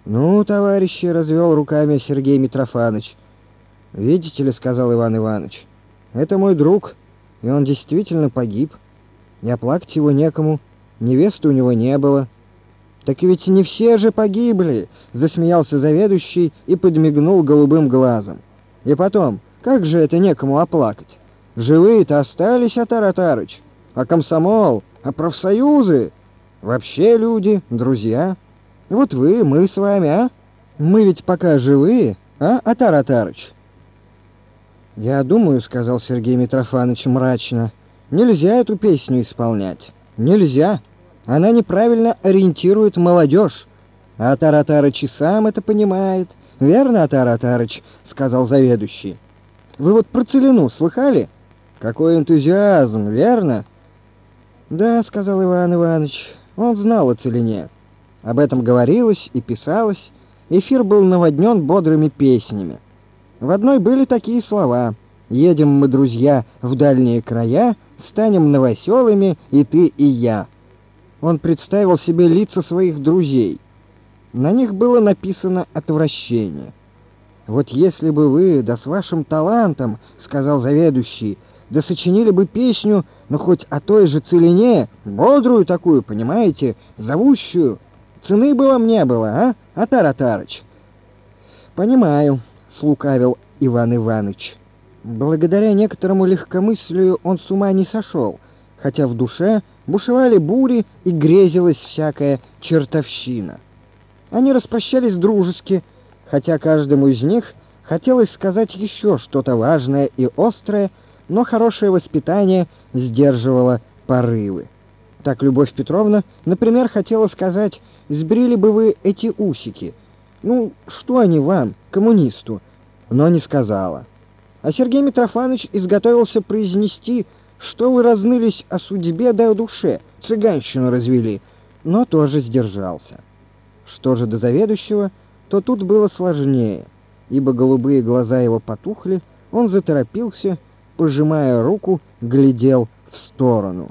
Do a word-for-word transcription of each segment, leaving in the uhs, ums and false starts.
«Ну, товарищи», — развел руками Сергей Митрофанович. «Видите ли, — сказал Иван Иванович, — это мой друг, и он действительно погиб. И оплакать его некому, невесты у него не было». «Так ведь не все же погибли!» — засмеялся заведующий и подмигнул голубым глазом. «И потом, как же это некому оплакать? Живые-то остались, Атар Атарыч, а комсомол, а профсоюзы? Вообще люди, друзья. Вот вы, мы с вами, а? Мы ведь пока живые, а, Атар Атарыч?» «Я думаю, — сказал Сергей Митрофанович мрачно, — нельзя эту песню исполнять. Нельзя. Она неправильно ориентирует молодежь. А Атар Атарыч и сам это понимает. Верно, Атар Атарыч?» — сказал заведующий. «Вы вот про целину слыхали? Какой энтузиазм, верно?» «Да, — сказал Иван Иванович, — он знал о целине. Об этом говорилось и писалось. Эфир был наводнен бодрыми песнями. В одной были такие слова: «Едем мы, друзья, в дальние края, станем новоселами и ты, и я». Он представил себе лица своих друзей. На них было написано отвращение. «Вот если бы вы, да с вашим талантом, — сказал заведующий, — да сочинили бы песню, ну хоть о той же целине, бодрую такую, понимаете, зовущую, цены бы вам не было, а, Атар Атарыч?» «Понимаю», — слукавил Иван Иваныч. Благодаря некоторому легкомыслию он с ума не сошел, хотя в душе бушевали бури и грезилась всякая чертовщина. Они распрощались дружески, хотя каждому из них хотелось сказать еще что-то важное и острое, но хорошее воспитание сдерживало порывы. Так Любовь Петровна, например, хотела сказать: «Сбрили бы вы эти усики. Ну, что они вам, коммунисту?» Но не сказала. А Сергей Митрофанович изготовился произнести, что вы разнылись о судьбе да о душе, цыганщину развели, но тоже сдержался. Что же до заведующего, то тут было сложнее, ибо голубые глаза его потухли, он заторопился, пожимая руку, глядел в сторону.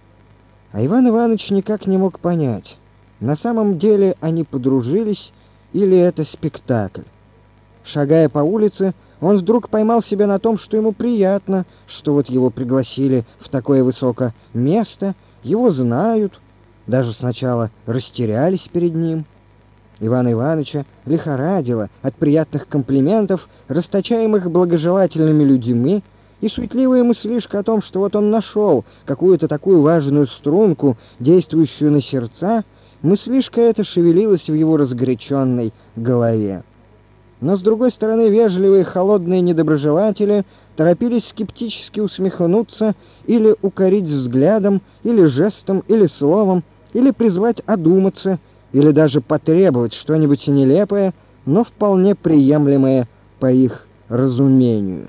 А Иван Иванович никак не мог понять, на самом деле они подружились или это спектакль. Шагая по улице, он вдруг поймал себя на том, что ему приятно, что вот его пригласили в такое высокое место, его знают, даже сначала растерялись перед ним. Ивана Ивановича лихорадило от приятных комплиментов, расточаемых благожелательными людьми, и суетливая мыслишка о том, что вот он нашел какую-то такую важную струнку, действующую на сердца, мыслишка эта шевелилась в его разгоряченной голове. Но, с другой стороны, вежливые холодные недоброжелатели торопились скептически усмехнуться или укорить взглядом, или жестом, или словом, или призвать одуматься, или даже потребовать что-нибудь нелепое, но вполне приемлемое по их разумению.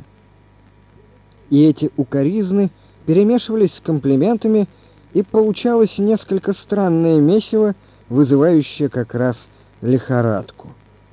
И эти укоризны перемешивались с комплиментами, и получалось несколько странное месиво, вызывающее как раз лихорадку.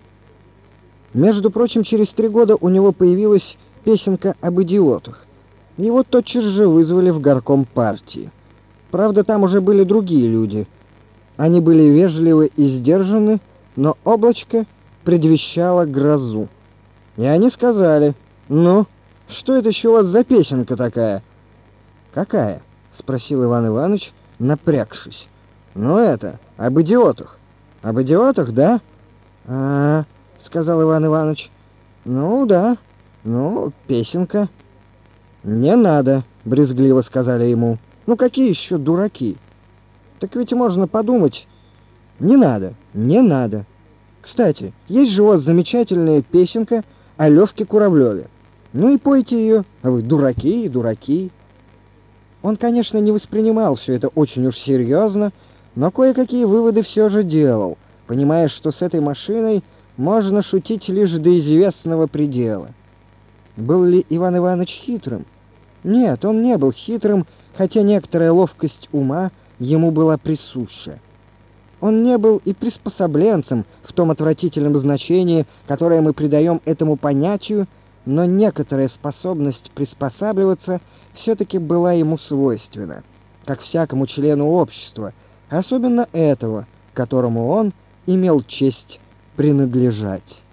Между прочим, через три года у него появилась песенка об идиотах. Его тотчас же вызвали в горком партии. Правда, там уже были другие люди. Они были вежливы и сдержаны, но облачко предвещало грозу. И они сказали: «Ну, что это еще у вас за песенка такая?» «Какая?» — спросил Иван Иванович, напрягшись. «Ну это, об идиотах». «Об идиотах, да?» «А-а-а», — сказал Иван Иванович. «Ну да, ну, песенка». «Не надо», — брезгливо сказали ему. «Ну какие еще дураки? Так ведь можно подумать». «Не надо, не надо. Кстати, есть же у вас замечательная песенка о Левке Куравлеве. Ну и пойте ее, а вы дураки, дураки». Он, конечно, не воспринимал все это очень уж серьезно, но кое-какие выводы все же делал, понимая, что с этой машиной можно шутить лишь до известного предела. Был ли Иван Иванович хитрым? Нет, он не был хитрым, хотя некоторая ловкость ума ему была присуща. Он не был и приспособленцем в том отвратительном значении, которое мы придаем этому понятию, но некоторая способность приспосабливаться все-таки была ему свойственна, как всякому члену общества, особенно этого, которому он имел честь принадлежать.